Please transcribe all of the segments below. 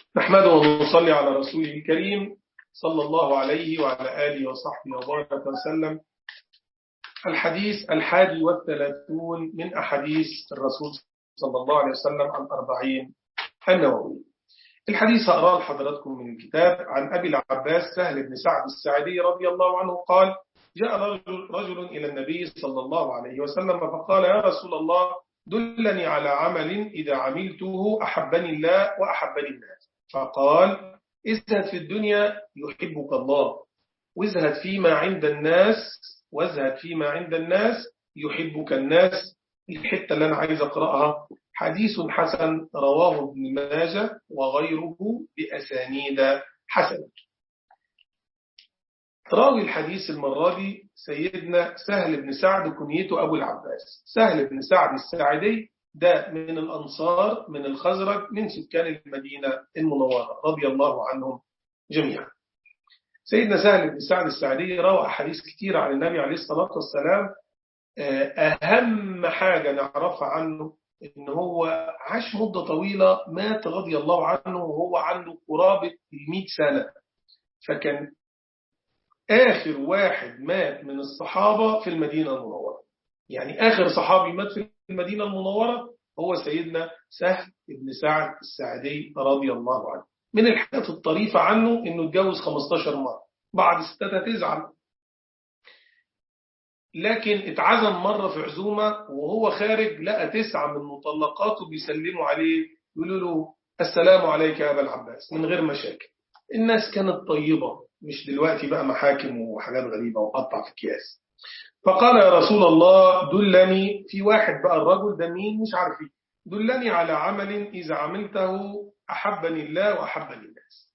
نحمده ونصلي على رسوله الكريم صلى الله عليه وعلى آله وصحبه وبارك وسلم. الحديث 31 من أحاديث الرسول صلى الله عليه وسلم عن 40 النووي. الحديث أقرأ لحضراتكم من الكتاب عن أبي العباس سهل بن سعد الساعدي رضي الله عنه قال: جاء رجل إلى النبي صلى الله عليه وسلم فقال: يا رسول الله، دلني على عمل إذا عملته أحبني الله وأحبني الناس. فقال: ازهد في الدنيا يحبك الله، وازهد فيما عند الناس يحبك الناس. الحتة اللي أنا عايز أقرأها: حديث حسن رواه ابن ماجه وغيره بأسانيد حسنة. راوي الحديث المرة دي سيدنا سهل بن سعد، كنيته أبو العباس. سهل بن سعد الساعدي ده من الأنصار من الخزرج من سكان المدينة المنورة رضي الله عنهم جميعا. سيدنا سهل بن سعد الساعدي روى أحاديث كثيرة عن النبي عليه الصلاة والسلام. أهم حاجة نعرفها عنه إن هو عاش مدة طويلة، مات رضي الله عنه وهو عنده قرابة 100 سنة، فكان آخر واحد مات من الصحابة في المدينة المنورة. يعني آخر صحابي مات في المدينة المنورة هو سيدنا سهل بن سعد الساعدي رضي الله عنه. من الحاجات الطريفة عنه إنه اتجوز 15 مرة، بعض الستات تزعل، لكن اتعزم مرة في عزومة وهو خارج لقى 9 من مطلقاته بيسلموا عليه يقولوا له: السلام عليك يا أبا العباس، من غير مشاكل. الناس كانت طيبة، مش دلوقتي بقى محاكم وحاجات غريبة وقطع في أكياس. فقال: يا رسول الله، دلني. في واحد بقى، الرجل ده مين مش عارفين، دلني على عمل إذا عملته أحبني الله وأحبني الناس.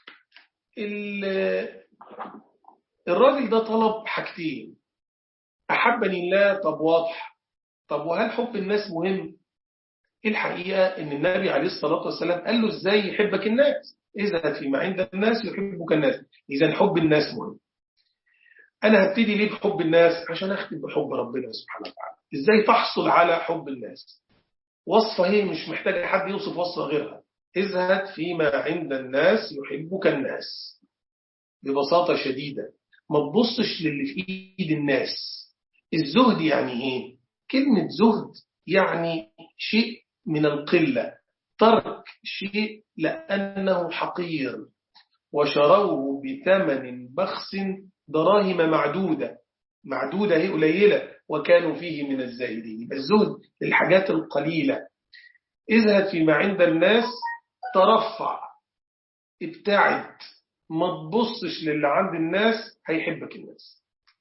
الراجل ده طلب حاجتين: أحبني الله، طب واضح، طب وهل حب الناس مهم؟ الحقيقة إن النبي عليه الصلاة والسلام قال له إزاي يحبك الناس؟ إذا فيما عند الناس يحبك الناس. إذا حب الناس مهم. أنا هبتدي ليه بحب الناس؟ عشان أختم بحب ربنا سبحانه وتعالى. إزاي تحصل على حب الناس؟ وصفة هي مش محتاجة حد يوصف وصفة غيرها: ازهد فيما عند الناس يحبك الناس. ببساطة شديدة، ما تبصش للي في إيد الناس. الزهد يعني إيه؟ كلمة زهد يعني شيء من القلة، ترك شيء لأنه حقير، وشروه بثمن بخس دراهم معدودة هي قليلة، وكانوا فيه من الزاهدين. يبقى الزهد للحاجات القليلة. اذهب فيما عند الناس، ترفع، ابتعد، ما تبصش للي عند الناس، هيحبك الناس.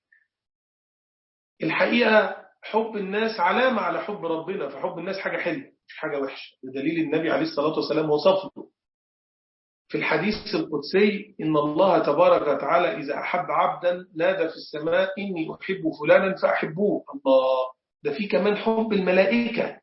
الحقيقة حب الناس علامة على حب ربنا، فحب الناس حاجة حلوة مش حاجة وحشة، بدليل النبي عليه الصلاة والسلام وصفه في الحديث القدسي: إن الله تبارك وتعالى إذا أحب عبدا نادى في السماء: إني أحب فلانا فأحبوه. الله، ده في كمان حب الملائكة.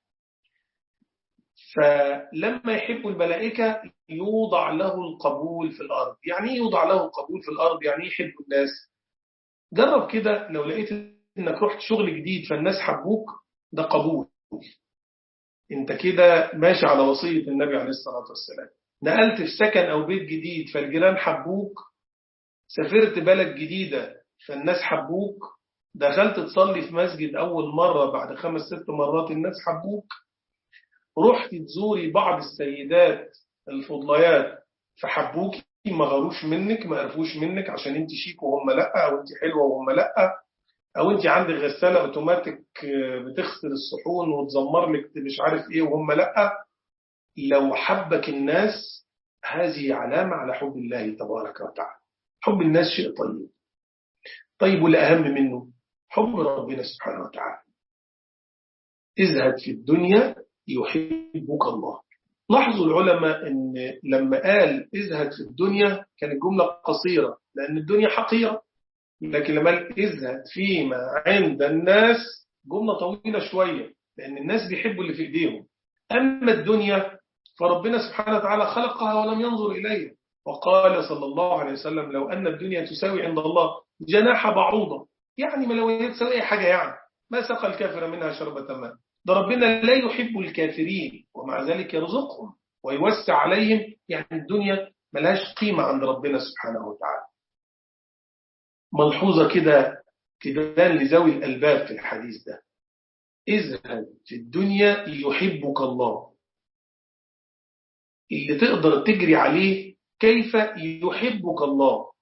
فلما يحب الملائكة يوضع له القبول في الأرض. يعني إيه يوضع له القبول في الأرض؟ يعني يحب الناس. جرب كده، لو لقيت إنك رحت شغل جديد فالناس حبوك، ده قبول. انت كده ماشي على وصية النبي عليه الصلاة والسلام. نقلت في سكن أو بيت جديد فالجيران حبوك، سافرت بلد جديدة فالناس حبوك، دخلت تصلي في مسجد أول مرة بعد 5-6 مرات الناس حبوك، رحت تزوري بعض السيدات الفضليات فحبوك، ما غروش منك، ما عرفوش منك عشان انت شيك وهم لأ، أو انت حلوة وهم لأ، أو انت عندك غسالة أوتوماتيك بتغسل الصحون وتزمر لك مش عارف ايه وهم لأ. لو حبك الناس، هذه علامة على حب الله تبارك وتعالى. حب الناس شيء طيب. طيب، والأهم منه حب ربنا سبحانه وتعالى: ازهد في الدنيا يحبك الله. لاحظوا العلماء أن لما قال ازهد في الدنيا كانت جملة قصيرة لأن الدنيا حقيرة، لكن لما قال ازهد فيما عند الناس جملة طويلة شوية، لأن الناس بيحبوا اللي في إيديهم. أما الدنيا فربنا سبحانه وتعالى خلقها ولم ينظر إليها، وقال صلى الله عليه وسلم: لو أن الدنيا تساوي عند الله جناح بعوضة، يعني ما لو هي تساوي أي حاجة، يعني ما سقى الكافر منها شربة ماء. ده ربنا لا يحب الكافرين ومع ذلك يرزقهم. ويوسع عليهم، يعني الدنيا ملهاش قيمة عند ربنا سبحانه وتعالى. ملحوظة كده تبان لذوي الألباب في الحديث ده: اذهب في الدنيا يحبك الله. اللي تقدر تجري عليه كيف يحبك الله،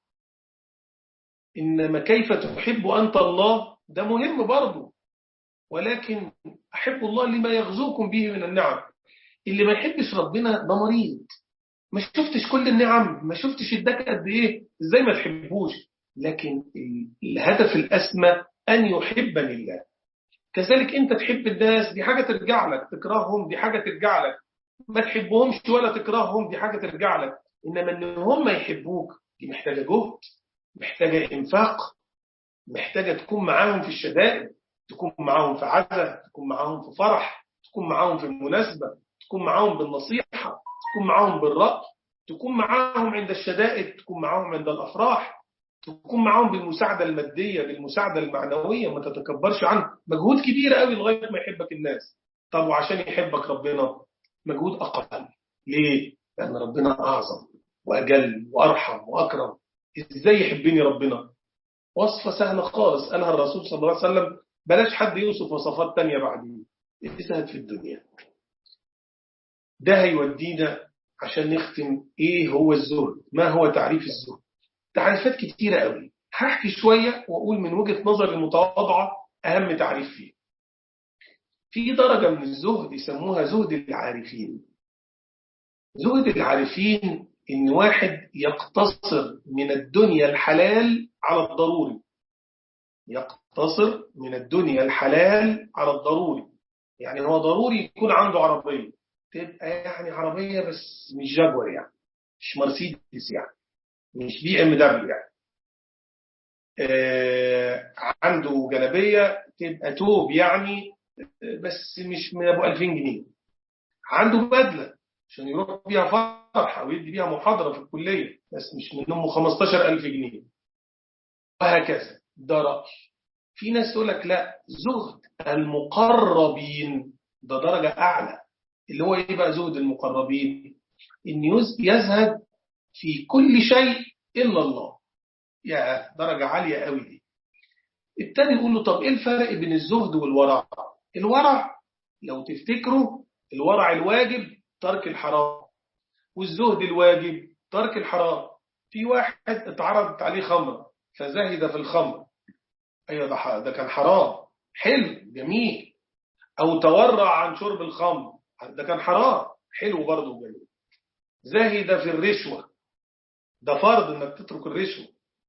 إنما كيف تحب أنت الله ده مهم برضه، ولكن أحب الله لما يغزوكم به من النعم. اللي ما يحبش ربنا ده مريض، ما شفتش كل النعم، ما شفتش اداك قد ايه، ازاي ما تحبوش؟ لكن الهدف الأسمى أن يحبني الله. كذلك أنت تحب الناس دي حاجة ترجع لك، تكرههم دي حاجة ترجع لك، ما تحبهمش ولا تكرههم دي حاجة ترجع لك، إنما إن هم يحبوك دي محتاجة جهد، محتاجة إنفاق، محتاجة تكون معاهم في الشدائد، تكون معاهم في عزة، تكون معاهم في فرح، تكون معاهم في المناسبة، تكون معاهم بالنصيحة، تكون معاهم بالرأي، تكون معاهم عند الشدائد، تكون معاهم عند الأفراح، تكون معاهم بالمساعدة المادية، بالمساعدة المعنوية. ما تتكبرش عنه، مجهود كبير قوي لغاية ما يحبك الناس. طب وعشان يحبك ربنا مجهود أقل. ليه؟ لأن ربنا أعظم وأجل وأرحم وأكرم. إزاي يحبني ربنا؟ وصفة سهلة خالص قالها الرسول صلى الله عليه وسلم، بلاش حد يوصف وصفات تانية بعدين. اجتهد في الدنيا. ده هيودينا عشان نختم ايه هو الزهد، ما هو تعريف الزهد. تعريفات كتيرة قوي، هحكي شوية وأقول من وجهة نظري المتواضعة أهم تعريف فيه. في درجة من الزهد يسموها زهد العارفين. زهد العارفين إن واحد يقتصر من الدنيا الحلال على الضروري، يقتصر من الدنيا الحلال على الضروري. يعني هو ضروري يكون عنده عربية، تبقى يعني عربية بس مش جاكور، يعني مش مرسيدس، يعني مش بي ام دبليو، يعني عنده جلابية تبقى توب، يعني بس مش من ابو 2000 جنيه. عنده بدلة عشان يروح بيها فرح او يدي بيها محاضرة في الكلية، بس مش من امه 15000 جنيه. وهكذا. ده رأي. في ناس تقول لك لا، زهد المقربين ده درجة أعلى. اللي هو إيه بقى زهد المقربين؟ إن يزهد في كل شيء إلا الله. يا درجة عالية قوي دي. التاني يقول له طب إيه الفرق بين الزهد والورع؟ الورع لو تفتكروا، الورع الواجب ترك الحرام، والزهد الواجب ترك الحرام. في واحد اتعرضت عليه خمر فزهد في الخمر، ايوه ده كان حرام، حلو جميل. او تورع عن شرب الخمر، ده كان حرام، حلو برضه جميل. زاهد في الرشوة، ده فرض انك تترك الرشوة.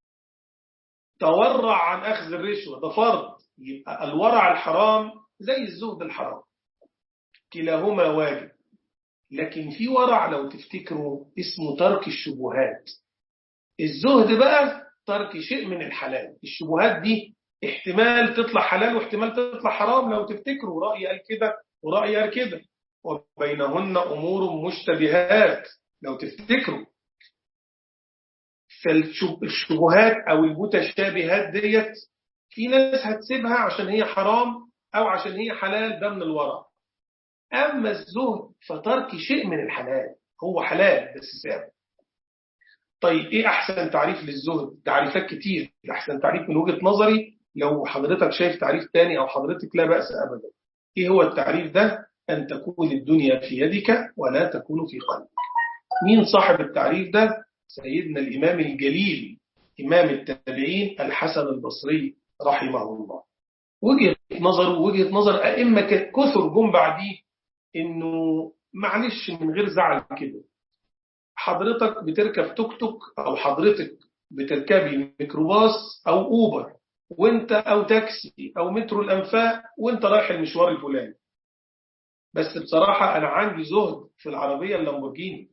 تورع عن اخذ الرشوة، ده فرض. يبقى الورع الحرام زي الزهد الحرام، كلاهما واجب. لكن في ورع لو تفتكروا اسمه ترك الشبهات. الزهد بقى ترك شيء من الحلال. الشبهات دي احتمال تطلع حلال واحتمال تطلع حرام، لو تفتكروا رأي قال كده ورأي قال كده، وبينهن أمور مشتبهات لو تفتكروا. فالشبهات أو المتشابهات ديت في ناس هتسيبها عشان هي حرام أو عشان هي حلال، ده من الورع. أما الزهد فترك شيء من الحلال، هو حلال بس سابه. طيب ايه احسن تعريف للزهد؟ تعريفات كتير. احسن تعريف من وجهة نظري، لو حضرتك شايف تعريف تاني او حضرتك لا بأس ابدا. ايه هو التعريف ده؟ ان تكون الدنيا في يدك ولا تكون في قلبك. مين صاحب التعريف ده؟ سيدنا الامام الجليل امام التابعين الحسن البصري رحمه الله. وجهة نظره وجهة نظر ائمه كثر جم بعديه، انه معلش من غير زعل كده، حضرتك بتركب توك توك او حضرتك بتركبي ميكروباص او اوبر وانت او تاكسي او مترو الانفاق وانت رايح المشوار الفلاني، بس بصراحة انا عندي زهد في العربية اللامبورجيني،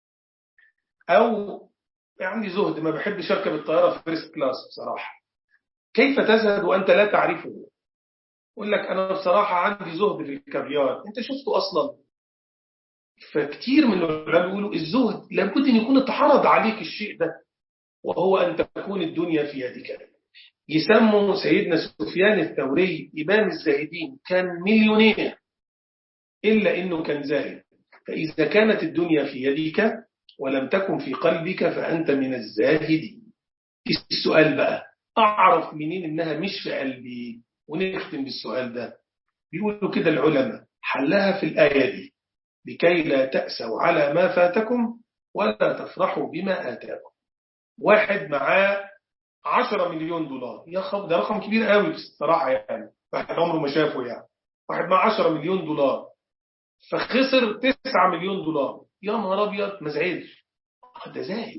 او عندي زهد ما بحبش اركب الطيارة فيرست كلاس بصراحة. كيف تزهد وانت لا تعرفه؟ يقول لك انا بصراحة عندي زهد في الكافيار. انت شفته اصلا؟ فكتير من العلماء بيقولوا الزهد لابد ان يكون اتعرض عليك الشيء ده، وهو أن تكون الدنيا في يدك. يسموا سيدنا سفيان الثوري إمام الزاهدين، كان مليونير إلا إنه كان زاهد. فإذا كانت الدنيا في يدك ولم تكن في قلبك فأنت من الزاهدين. السؤال بقى، أعرف منين إنها مش في قلبي؟ ونختم بالسؤال ده. بيقولوا كده العلماء حلها في الآية دي: لكي لا تأسوا على ما فاتكم ولا تفرحوا بما آتاكم. واحد معاه 10 مليون دولار، يا خب ده رقم كبير قوي الصراحة، يعني واحد عمره ما شافه. يعني واحد معاه 10 مليون دولار فخسر 9 مليون دولار، يا نهار أبيض، ما زعلش، ده زاهد.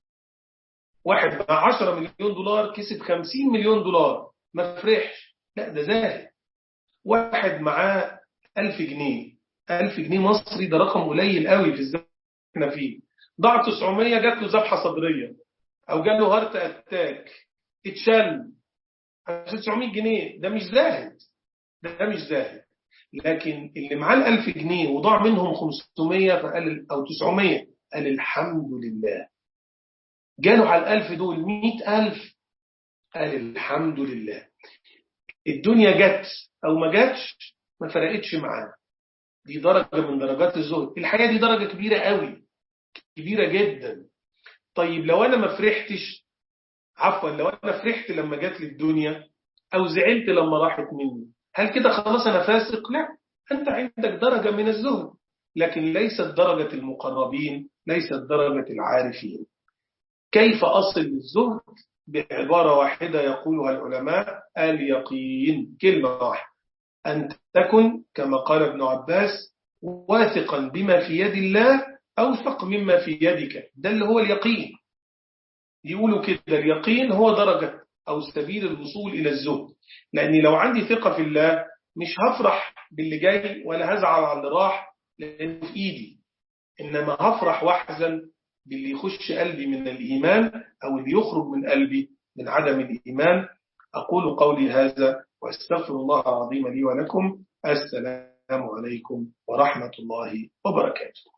واحد مع 10 مليون دولار كسب 50 مليون دولار، ما فرحش، لا ده زاهد. واحد معاه 1000 جنيه، 1000 جنيه مصري، ده رقم قليل قوي في الزمن اللي احنا فيه، ضاع 900 جات له ذبحة صدرية أو جاله هارت أتاك اتشل عشان 900 جنيه، ده مش زاهد، ده مش زاهد. لكن اللي معاه 1000 جنيه وضاع منهم 500 فقال أو 900 قال الحمد لله. جاله على 1000 دول 100,000 قال الحمد لله. الدنيا جت أو ما جاتش ما فرقتش معاه. دي درجة من درجات الزهد. الحقيقة دي درجة كبيرة قوي، كبيرة جدا. طيب لو أنا ما فرحتش، عفوا لو أنا فرحت لما جات لي الدنيا أو زعلت لما راحت مني، هل كده خلاص أنا فاسق؟ لا، أنت عندك درجة من الزهد، لكن ليست درجة المقربين، ليست درجة العارفين. كيف أصل للزهد؟ بعبارة واحدة يقولها العلماء: اليقين. كلمة واحدة، أن تكن كما قال ابن عباس واثقا بما في يد الله أوثق مما في يدك. ده اللي هو اليقين. يقولوا كده اليقين هو درجة أو سبيل الوصول إلى الزهد. لأني لو عندي ثقة في الله مش هفرح باللي جاي ولا هزعل على اللي راح لأنه في إيدي، إنما هفرح واحزن باللي يخش قلبي من الإيمان أو اللي يخرج من قلبي من عدم الإيمان. أقول قولي هذا وأستغفر الله العظيم لي ولكم. السلام عليكم ورحمة الله وبركاته.